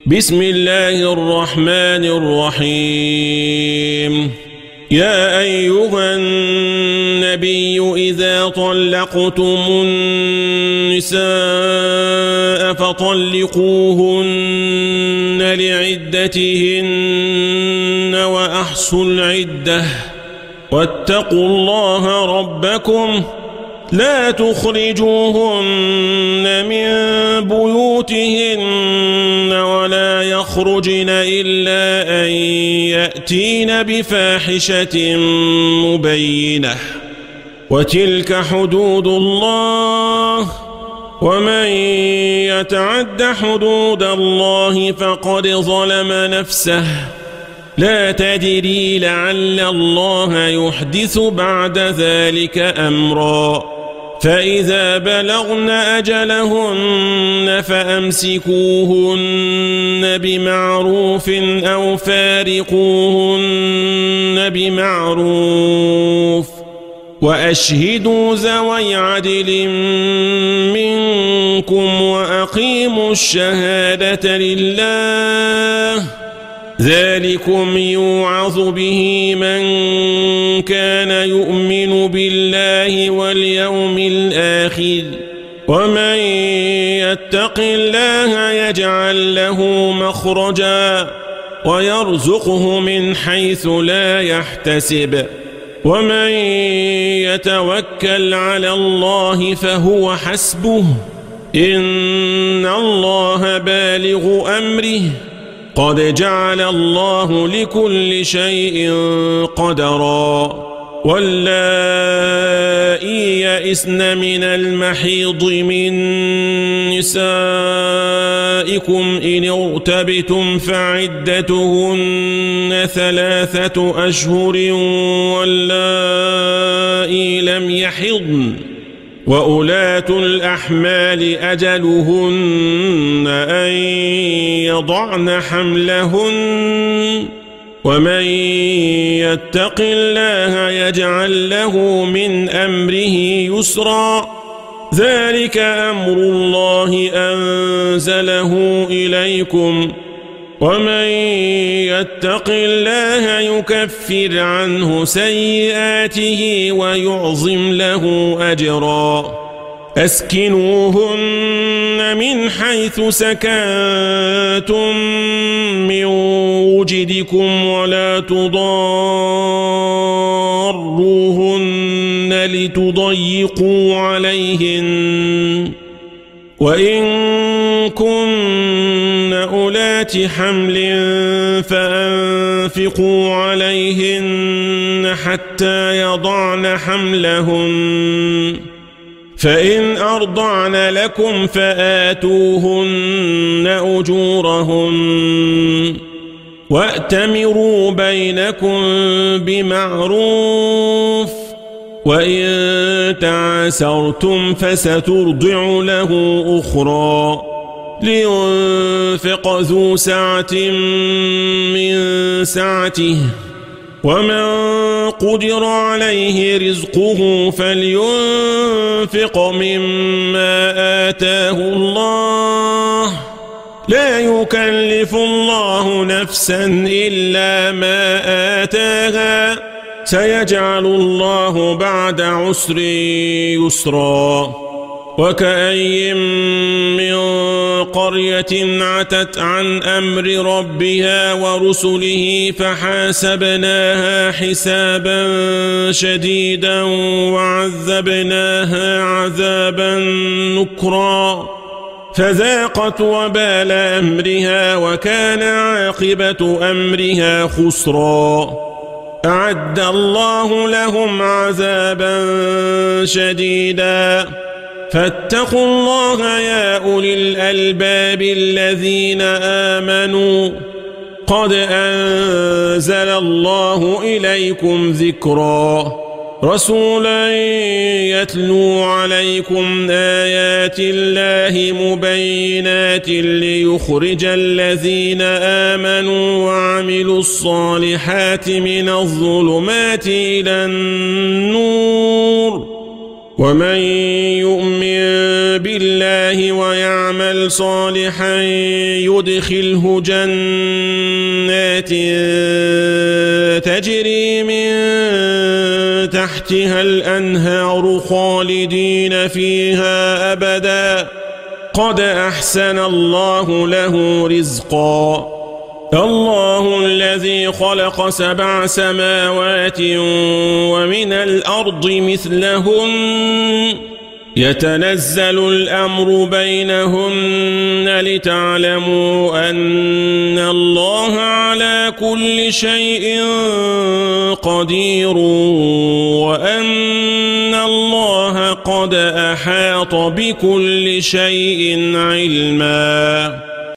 بسم الله الرحمن الرحيم يا أيها النبي إذا طلقتم النساء فطلقوهن لعدتهن وأحصوا العدة واتقوا الله ربكم لا تخرجوهن من بيوتهن ولا يخرجن إلا أن يأتين بفاحشة مبينة وتلك حدود الله ومن يتعد حدود الله فقد ظلم نفسه لا تدري لعل الله يحدث بعد ذلك أمرا فإذا بلغن أجلهن فأمسكوهن بمعروف أو فارقوهن بمعروف وأشهدوا ذوي عدل منكم وأقيموا الشهادة لله ذلكم يوعظ به من كان يؤمن بالله واليوم الآخر ومن يتق الله يجعل له مخرجا ويرزقه من حيث لا يحتسب ومن يتوكل على الله فهو حسبه إن الله بالغ أمره قد جعل الله لكل شيء قدرا واللائي يئسن من المحيض من نسائكم إن ارتبتم فعدتهن 3 أشهر واللائي لم يحضن وأولات الأحمال أجلهن أن يضعن حملهن ومن يتق الله يجعل له من أمره يسرا ذلك أمر الله أنزله إليكم ومن يتق الله يكفر عنه سيئاته ويعظم له أجرا أسكنوهن من حيث سكنتم من وجدكم ولا تضاروهن لتضيقوا عليهن وإن كن أولات حمل فأنفقوا عليهن حتى يضعن حملهن فإن أرضعن لكم فآتوهن أجورهن وأتمروا بينكم بمعروف وإن تعاسرتم فسترضع له أخرى لينفق ذو سعة من سعته ومن قدر عليه رزقه فلينفق مما آتاه الله لا يكلف الله نفسا إلا ما آتاها سيجعل الله بعد عسر يسرا وكأي من قرية عتت عن أمر ربها ورسله فحاسبناها حسابا شديدا وعذبناها عذابا نكرا فذاقت وبال أمرها وكان عاقبة أمرها خسرا أعد الله لهم عذابا شديدا فاتقوا الله يا أولي الألباب الذين آمنوا قد أنزل الله إليكم ذكرا رسولا يتلو عليكم آيات الله مبينات ليخرج الذين آمنوا وعملوا الصالحات من الظلمات إلى النور ومن يؤمن بالله ويعمل صالحا يدخله جنات تجري من تحتها الأنهار خالدين فيها أبدا قد أحسن الله له رزقا الله الذي خلق 7 سماوات ومن الأرض مثلهن يتنزل الأمر بينهن لتعلموا أن الله على كل شيء قدير وأن الله قد أحاط بكل شيء علما